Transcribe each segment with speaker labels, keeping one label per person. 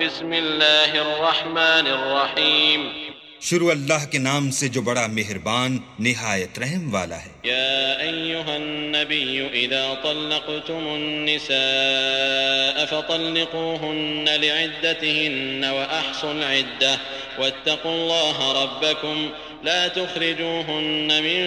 Speaker 1: بسم اللہ الرحمن الرحیم
Speaker 2: شروع اللہ کے نام سے جو بڑا مہربان نہایت رحم والا ہے۔
Speaker 1: یا ایہا النبی اذا طلقتم النساء فطلقوهن لعدتهن واحصوا العدة واتقوا الله ربكم لا تخرجوهن من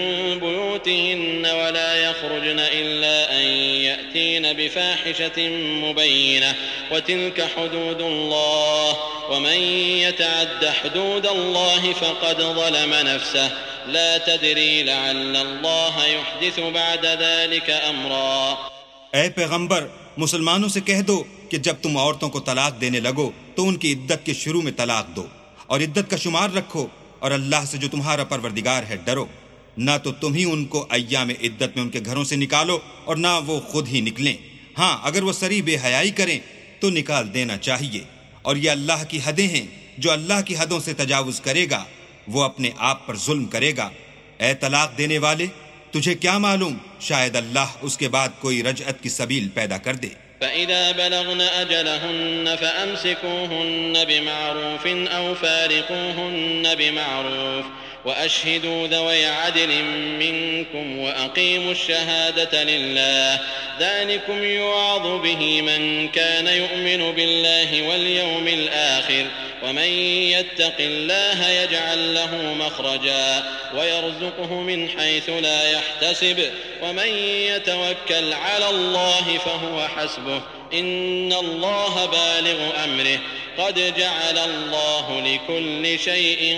Speaker 1: بيوتهن ولا يخرجن إلا أن يأتين بفاحشة مبينة وتلك حدود الله ومن يتعد حدود الله فقد ظلم نفسه لا تدري لعل الله يحدث بعد ذلك أمرا۔
Speaker 2: اے پیغمبر، مسلمانوں سے کہہ دو کہ جب تم عورتوں کو طلاق دینے لگو تو ان کی عدت کے شروع میں طلاق دو اور عدت کا شمار رکھو، اور اللہ سے جو تمہارا پروردگار ہے ڈرو۔ نہ تو تم ہی ان کو ایام عدت میں ان کے گھروں سے نکالو اور نہ وہ خود ہی نکلیں۔ ہاں، اگر وہ صریح بے حیائی کریں تو نکال دینا چاہیے، اور یہ اللہ کی حدیں ہیں، جو اللہ کی حدوں سے تجاوز کرے گا وہ اپنے آپ پر ظلم کرے گا۔ اے طلاق دینے والے، تجھے کیا معلوم، شاید اللہ اس کے بعد کوئی رجعت کی سبیل پیدا کر دے۔
Speaker 1: فإذا بلغن أجلهن فأمسكوهن بمعروف أو فارقوهن بمعروف وأشهدوا ذوي عدل منكم وأقيموا الشهادة لله ذلكم يوعظ به من كان يؤمن بالله واليوم الآخر ومن يتق الله يجعل له مخرجا ويرزقه من حيث لا يحتسب ومن يتوكل على الله فهو حسبه إن الله بالغ أمره قد جعل الله لكل شيء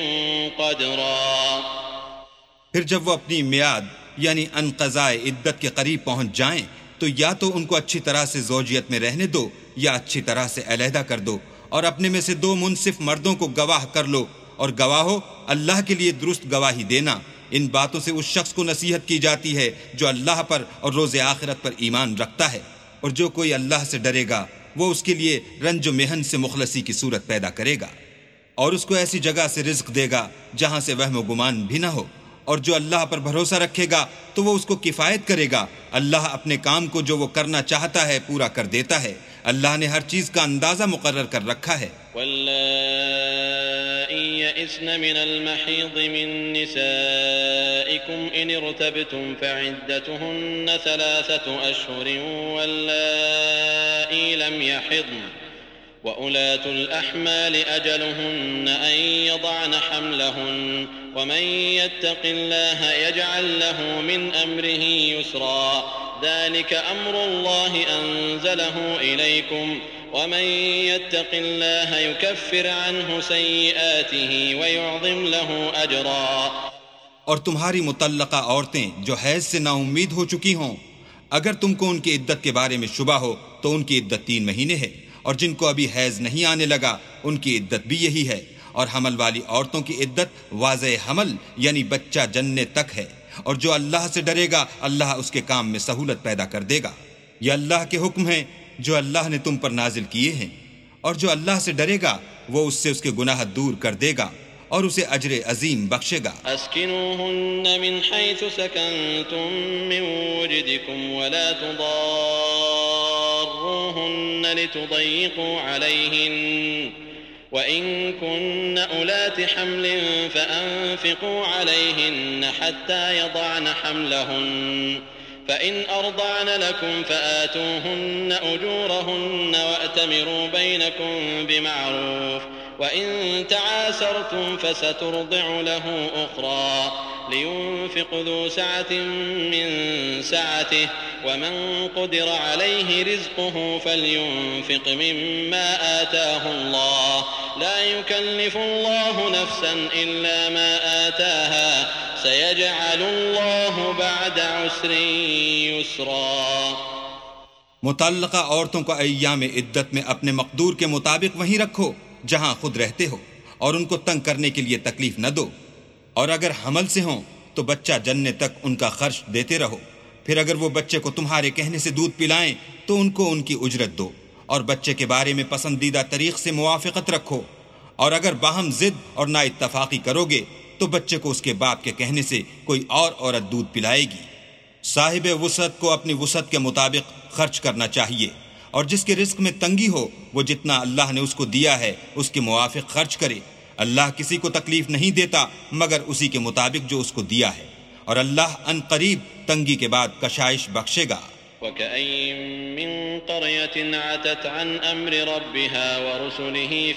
Speaker 1: قدرا۔
Speaker 2: پھر جب وہ اپنی میعاد یعنی انقضاء عدت کے قریب پہنچ جائیں تو یا تو ان کو اچھی طرح سے زوجیت میں رہنے دو یا اچھی طرح سے علیحدہ کر دو، اور اپنے میں سے 2 منصف مردوں کو گواہ کر لو، اور گواہو اللہ کے لیے درست گواہی دینا۔ ان باتوں سے اس شخص کو نصیحت کی جاتی ہے جو اللہ پر اور روز آخرت پر ایمان رکھتا ہے، اور جو کوئی اللہ سے ڈرے گا وہ اس کے لیے رنج و محن سے مخلصی کی صورت پیدا کرے گا، اور اس کو ایسی جگہ سے رزق دے گا جہاں سے وہم و گمان بھی نہ ہو، اور جو اللہ پر بھروسہ رکھے گا تو وہ اس کو کفایت کرے گا۔ اللہ اپنے کام کو جو وہ کرنا چاہتا ہے پورا کر دیتا ہے، اللہ نے ہر چیز کا اندازہ مقرر کر رکھا ہے۔
Speaker 1: واللائي يئسن من المحيض من نسائكم إن ارتبتم فعدتهن 3 أشهر واللائي لم يحضن وأولاة الأحمال أجلهن أن يضعن حملهن ومن يتق الله يجعل له من أمره يسرا ذلك أمر الله أنزله إليكم ومن يتق الله يكفر عنه سيئاته ويعظم له أجرا۔
Speaker 2: اور تمہاری مطلقہ عورتیں جو حیض سے نا امید ہو چکی ہوں، اگر تم کو ان کی عدت کے بارے میں شبہ ہو تو ان کی عدت 3 مہینے ہے، اور جن کو ابھی حیض نہیں آنے لگا ان کی عدت بھی یہی ہے، اور حمل والی عورتوں کی عدت واضح حمل یعنی بچہ جننے تک ہے، اور جو اللہ سے ڈرے گا اللہ اس کے کام میں سہولت پیدا کر دے گا۔ یہ اللہ کے حکم ہیں جو اللہ نے تم پر نازل کیے ہیں، اور جو اللہ سے ڈرے گا وہ اس سے اس کے گناہ دور کر دے گا اور اسے اجر عظیم بخشے گا۔
Speaker 1: اسکنوهن من حيث سكنتم من وجدكم ولا تضاروهن لتضيقوا عليهن وإن كن أولات حمل فأنفقوا عليهن حتى يضعن حملهن فإن أرضعن لكم فآتوهن أجورهن وأتمروا بينكم بمعروف وإن تعاسرتم فسترضع له أخرى لينفق ذو سعة من سعته ومن قدر عليه رزقه فلينفق مما آتاه الله لا يكلف الله نفسا إلا ما آتاها سيجعل الله بعد عسر يسرا۔
Speaker 2: متعلقہ عورتوں کو ایام عدت میں اپنے مقدور کے مطابق وہیں رکھو جہاں خود رہتے ہو، اور ان کو تنگ کرنے کے لیے تکلیف نہ دو، اور اگر حمل سے ہوں تو بچہ جننے تک ان کا خرچ دیتے رہو۔ پھر اگر وہ بچے کو تمہارے کہنے سے دودھ پلائیں تو ان کو ان کی اجرت دو، اور بچے کے بارے میں پسندیدہ طریق سے موافقت رکھو، اور اگر باہم ضد اور نا اتفاقی کرو گے تو بچے کو اس کے باپ کے کہنے سے کوئی اور عورت دودھ پلائے گی۔ صاحب وسعت کو اپنی وسعت کے مطابق خرچ کرنا چاہیے، اور جس کے رزق میں تنگی ہو وہ جتنا اللہ نے اس کو دیا ہے اس کے موافق خرچ کرے۔ اللہ کسی کو تکلیف نہیں دیتا مگر اسی کے مطابق جو اس کو دیا ہے، اور اللہ ان قریب تنگی کے بعد کشائش بخشے گا۔
Speaker 1: وكأين من قرية عتت عن أمر ربها ورسله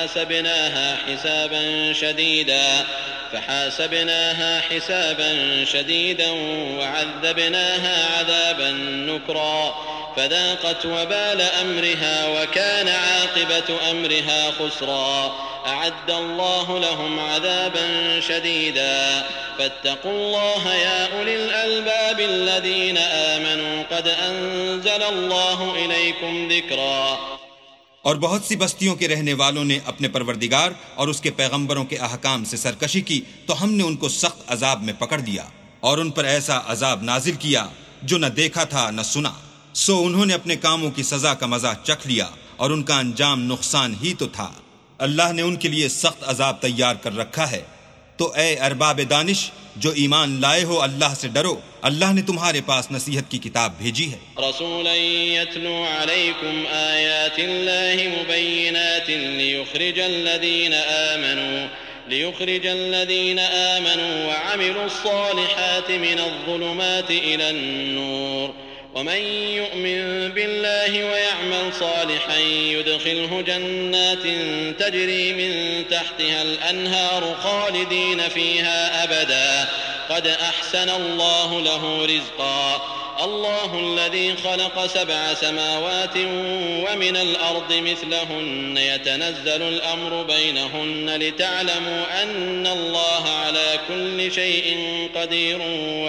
Speaker 1: فحاسبناها حسابا شديدا وعذبناها عذابا نكرا فذاقت وبال أمرها وكان عاقبة أمرها خسرا أعد الله لهم عذابا شديدا فاتقوا الله يا أولي الألباب الذين آمنوا قد أنزل الله إليكم ذكرا۔
Speaker 2: اور بہت سی بستیوں کے رہنے والوں نے اپنے پروردگار اور اس کے پیغمبروں کے احکام سے سرکشی کی تو ہم نے ان کو سخت عذاب میں پکڑ لیا اور ان پر ایسا عذاب نازل کیا جو نہ دیکھا تھا نہ سنا، سو انہوں نے اپنے کاموں کی سزا کا مزہ چکھ لیا اور ان کا انجام نقصان ہی تو تھا۔ اللہ نے ان کے لیے سخت عذاب تیار کر رکھا ہے۔ تو اے ارباب دانش جو ایمان لائے ہو، اللہ سے ڈرو، اللہ نے تمہارے پاس نصیحت کی کتاب بھیجی ہے۔
Speaker 1: رسولا يتلو عليكم آيات الله مبينات ليخرج الذين آمنوا وعملوا الصالحات من الظلمات إلى النور ومن يؤمن بالله ويعمل صالحا يدخله جنات تجري من تحتها الأنهار خالدين فيها أبدا قد أحسن الله له رزقا الله الذي خلق 7 سماوات ومن الأرض مثلهن يتنزل الأمر بينهن لتعلموا أن الله على كل شيء قدير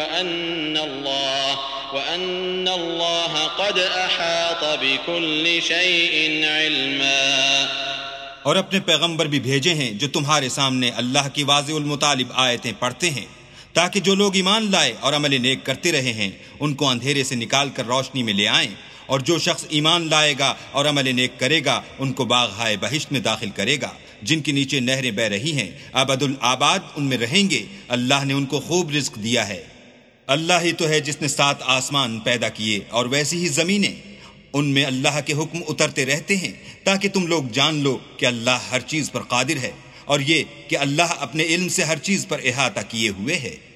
Speaker 1: وأن الله قد أحاط بكل شيء علما۔
Speaker 2: اور اپنے پیغمبر بھی بھیجے ہیں جو تمہارے سامنے اللہ کی واضح المطالب آیتیں پڑھتے ہیں تاکہ جو لوگ ایمان لائے اور عمل نیک کرتے رہے ہیں ان کو اندھیرے سے نکال کر روشنی میں لے آئیں، اور جو شخص ایمان لائے گا اور عمل نیک کرے گا ان کو باغ بہشت میں داخل کرے گا جن کے نیچے نہریں بہ رہی ہیں، ابد الآباد ان میں رہیں گے۔ اللہ نے ان کو خوب رزق دیا ہے۔ اللہ ہی تو ہے جس نے 7 آسمان پیدا کیے اور ویسی ہی زمینیں، ان میں اللہ کے حکم اترتے رہتے ہیں تاکہ تم لوگ جان لو کہ اللہ ہر چیز پر قادر ہے، اور یہ کہ اللہ اپنے علم سے ہر چیز پر احاطہ کیے ہوئے ہے۔